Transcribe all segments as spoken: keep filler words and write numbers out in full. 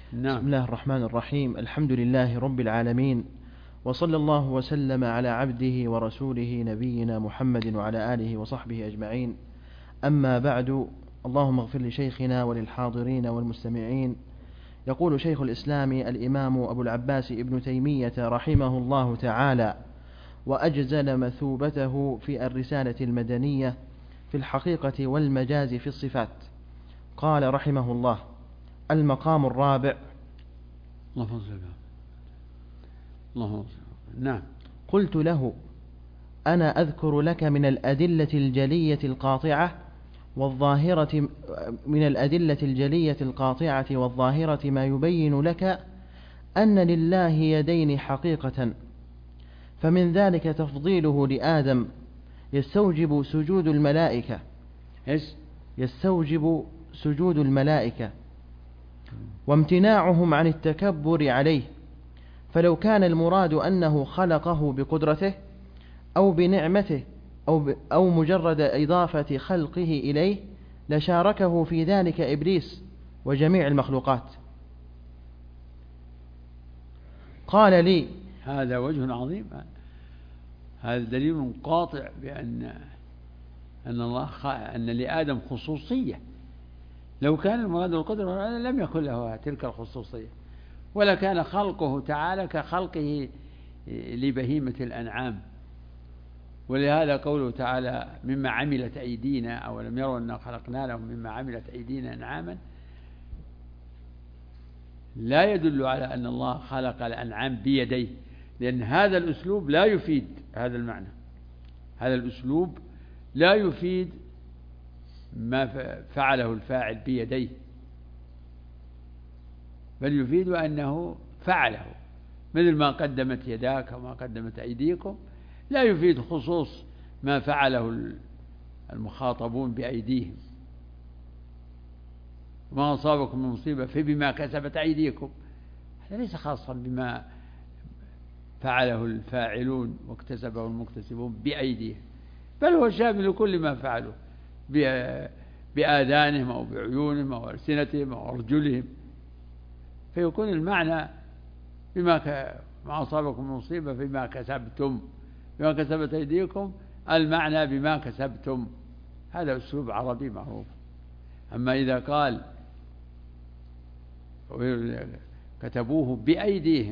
نعم. بسم الله الرحمن الرحيم. الحمد لله رب العالمين، وصلى الله وسلم على عبده ورسوله نبينا محمد وعلى آله وصحبه أجمعين. أما بعد، اللهم اغفر لشيخنا وللحاضرين والمستمعين. يقول شيخ الإسلام الإمام أبو العباس ابن تيمية رحمه الله تعالى: وأجزل مثوبته في الرسالة المدنية في الحقيقة والمجاز في الصفات. قال رحمه الله: المقام الرابع. الله فضل الله. نعم. قلت له: أنا أذكر لك من الأدلة الجلية القاطعة والظاهرة من الأدلة الجلية القاطعة والظاهرة ما يبين لك أن لله يدين حقيقة، فمن ذلك تفضيله لآدم يستوجب سجود الملائكة إيش؟ يستوجب سجود الملائكة وامتناعهم عن التكبر عليه، فلو كان المراد أنه خلقه بقدرته أو بنعمته أو, أو مجرد إضافة خلقه إليه لشاركه في ذلك إبليس وجميع المخلوقات. قال لي: هذا وجه عظيم، هذا دليل قاطع بأن أن الله خ... أن لآدم خصوصية. لو كان المراد القدرة لم يكن له تلك الخصوصية، ولا كان خلقه تعالى كخلقه لبهيمة الأنعام. ولهذا قوله تعالى: مما عملت أيدينا، أولم يروا أننا خلقنا لهم مما عملت أيدينا أنعاما، لا يدل على أن الله خلق الأنعام بيديه، لأن هذا الأسلوب لا يفيد هذا المعنى. هذا الأسلوب لا يفيد ما فعله الفاعل بيديه، بل يفيد أنه فعله، مثل ما قدمت يداك وما قدمت أيديكم. لا يفيد خصوص ما فعله المخاطبون بأيديهم. ما أصابكم من مصيبة فبما كسبت أيديكم، هذا ليس خاصا بما فعله الفاعلون واكتسبه المكتسبون بأيديهم، بل هو شامل لكل ما فعلوا بآذانهم أو بعيونهم أو ألسنتهم أو أرجلهم. فيكون المعنى بما ما أصابكم من مصيبة فبما كسبتم، بما كسبت أيديكم، المعنى بما كسبتم. هذا أسلوب عربي معروف. أما إذا قال كتبوه بأيديهم،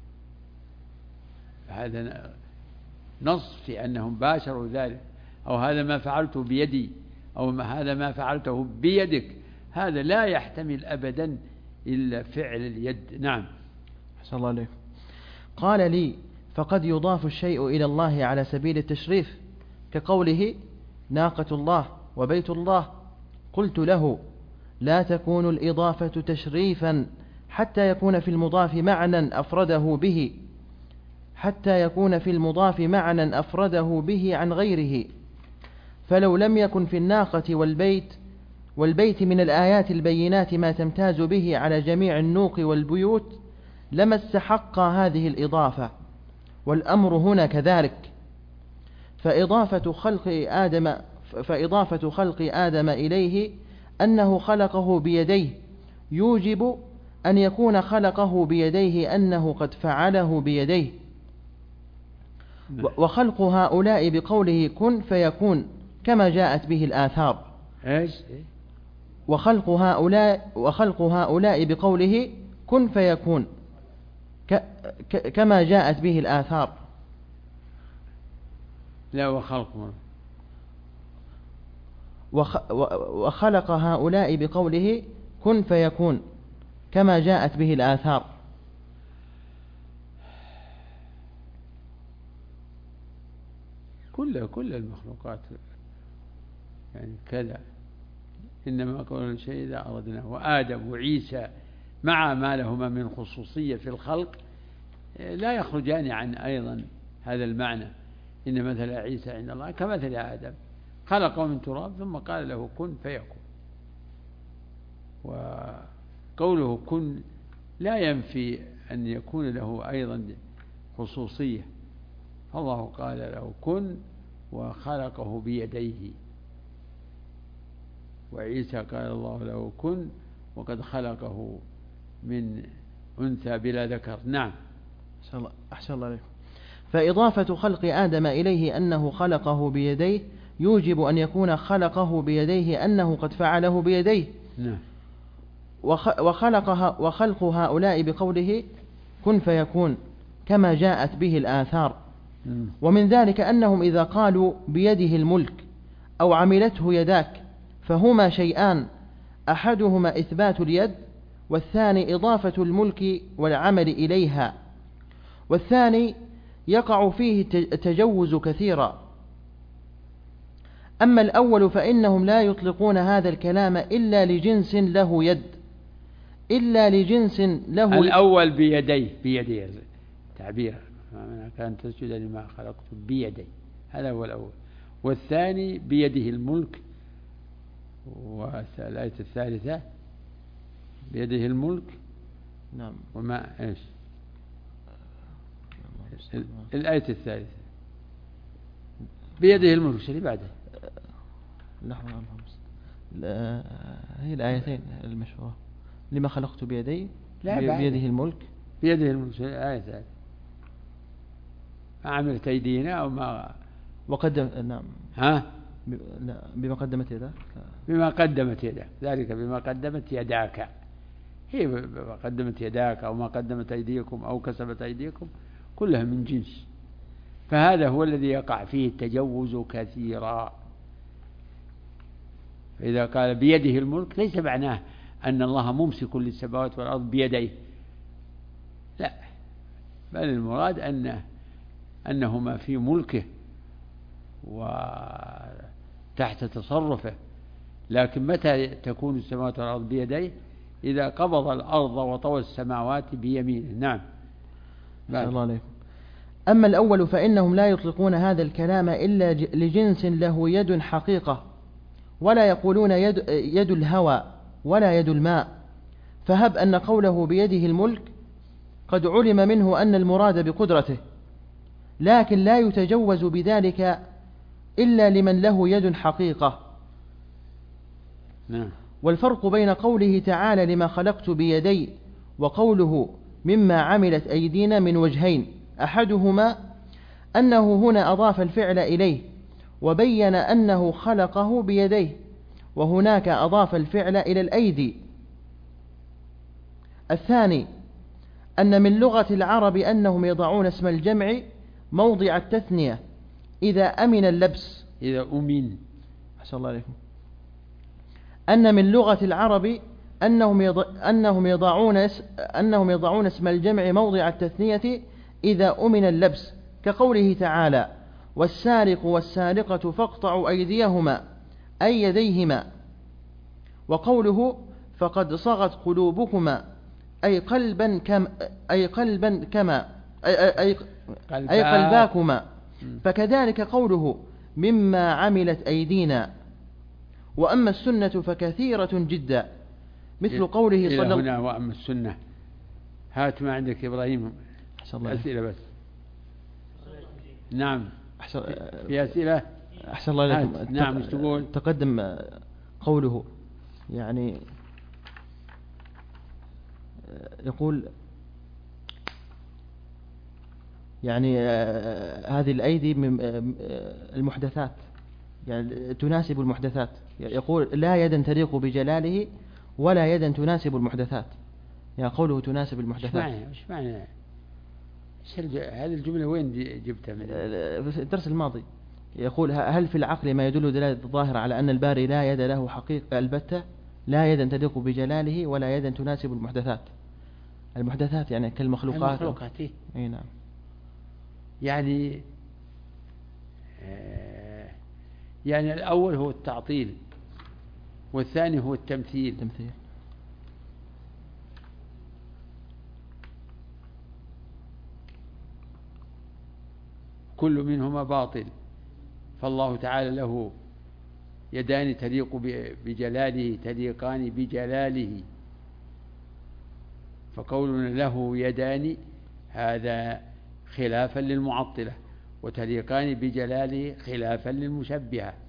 هذا نص في أنهم باشروا ذلك، أو هذا ما فعلته بيدي، أو هذا ما فعلته بيدك. هذا لا يحتمل أبدا إلا فعل اليد. نعم. أحسن الله عليك. قال لي: فقد يضاف الشيء إلى الله على سبيل التشريف، كقوله: ناقة الله وبيت الله. قلت له: لا تكون الإضافة تشريفا حتى يكون في المضاف معنى أفرده به حتى يكون في المضاف معنى أفرده به عن غيره. فلو لم يكن في الناقة والبيت والبيت من الآيات البينات ما تمتاز به على جميع النوق والبيوت لما استحق هذه الإضافة، والأمر هنا كذلك. فإضافة خلق آدم فإضافة خلق آدم إليه أنه خلقه بيديه يوجب أن يكون خلقه بيديه أنه قد فعله بيديه. وخلق هؤلاء بقوله كن فيكون كما جاءت به الآثار. إيش؟ وخلق هؤلاء وخلق هؤلاء بقوله كن فيكون ك ك كما جاءت به الآثار. لا، وخلق وخ وخلق هؤلاء بقوله كن فيكون كما جاءت به الآثار. كل كل المخلوقات يعني كذا، إنما قول شيء إذا أردناه. وآدم وعيسى مع ما لهما من خصوصية في الخلق لا يخرجان عن أيضا هذا المعنى. إن مثل عيسى عند الله كمثل آدم، خلقه من تراب ثم قال له كن فيكون. وقوله كن لا ينفي أن يكون له أيضا خصوصية، فالله قال له كن وخلقه بيديه، وعيسى قال الله له كن وقد خلقه من أنثى بلا ذكر. نعم. أحسن الله عليكم. فإضافة خلق آدم إليه أنه خلقه بيديه يوجب أن يكون خلقه بيديه أنه قد فعله بيديه. نعم. وخلقها وخلق هؤلاء بقوله كن فيكون كما جاءت به الآثار. ومن ذلك أنهم إذا قالوا بيده الملك أو عملته يداك فهما شيئان، أحدهما إثبات اليد والثاني إضافة الملك والعمل إليها، والثاني يقع فيه التجوز كثيرا. أما الأول فإنهم لا يطلقون هذا الكلام إلا لجنس له يد إلا لجنس له الأول بيديه بيديه تعبير كان تسجد لما خلقت بيدي، هذا هو الأول. والثاني بيده الملك، والآية الثالثة بيده الملك. نعم. وما إيش الآية الثالثة بيده الملك شو اللي بعده؟ لحظة لا هي الآيتين المشهورة لما خلقت بيدي بيده الملك بيده الملك الآية الثالثة ما عملت أيدينا أو ما وقدم. نعم. ها ب... لا بما قدمت يداك بما قدمت يداك ذلك بما قدمت يداك هي بما قدمت يداك أو ما قدمت أيديكم أو كسبت أيديكم كلها من جنس، فهذا هو الذي يقع فيه التجوز كثيرا. فإذا قال بيده الملك ليس معناه أن الله ممسك للسماوات والأرض بيديه، لا، بل المراد أنه أنهما في ملكه وتحت تصرفه. لكن متى تكون السماوات والأرض بيديه؟ إذا قبض الأرض وطوى السماوات بيمينه. نعم. الله عليكم. أما الأول فإنهم لا يطلقون هذا الكلام إلا لجنس له يد حقيقة، ولا يقولون يد, يد الهوى ولا يد الماء. فهب أن قوله بيده الملك قد علم منه أن المراد بقدرته، لكن لا يتجوز بذلك إلا لمن له يد حقيقة. نعم. والفرق بين قوله تعالى لما خلقت بيدي وقوله مما عملت أيدينا من وجهين، أحدهما أنه هنا أضاف الفعل إليه وبين أنه خلقه بيديه، وهناك أضاف الفعل إلى الأيدي. الثاني أن من لغة العرب أنهم يضعون اسم الجمع موضع التثنية إذا أمن اللبس. إذا أمن. أحسن الله عليكم. أن من لغة العرب أنهم أنهم يضعون أنهم يضعون اسم الجمع موضع التثنية إذا أمن اللبس، كقوله تعالى والسارق والسارقة فاقطعوا أيديهما أي يديهما، وقوله فقد صغت قلوبكما أي قلبا كما أي قلبا كما أي, أي, أي قلباكما. فكذلك قوله مما عملت أيدينا. وأما السنة فكثيرة جدا، مثل قوله صلى الله عليه وسلم. وأما السنة هات ما عندك إبراهيم أسئلة بس. نعم. في أسئلة. أحسن الله عليكم. نعم. مش تقول تقدم قوله يعني يقول يعني هذه الأيدي من المحدثات، يعني تناسب المحدثات. يقول لا يدا تليق بجلاله ولا يدا تناسب المحدثات، يعني قوله تناسب المحدثات. مش معنى هذه الجملة وين جبتها من في الدرس الماضي؟ يقول هل في العقل ما يدل دلالة الظاهر على أن الباري لا يد له حقيقة البتة، لا يدا تليق بجلاله ولا يدا تناسب المحدثات. المحدثات يعني كالمخلوقات. المخلوقات. اي نعم. يعني آه يعني الأول هو التعطيل والثاني هو التمثيل. تمثيل. كل منهما باطل، فالله تعالى له يدان تليق بجلاله تليقان بجلاله، فقولنا له يدان هذا خلافا للمعطلة، وتليقان بجلاله خلافا للمشبهة.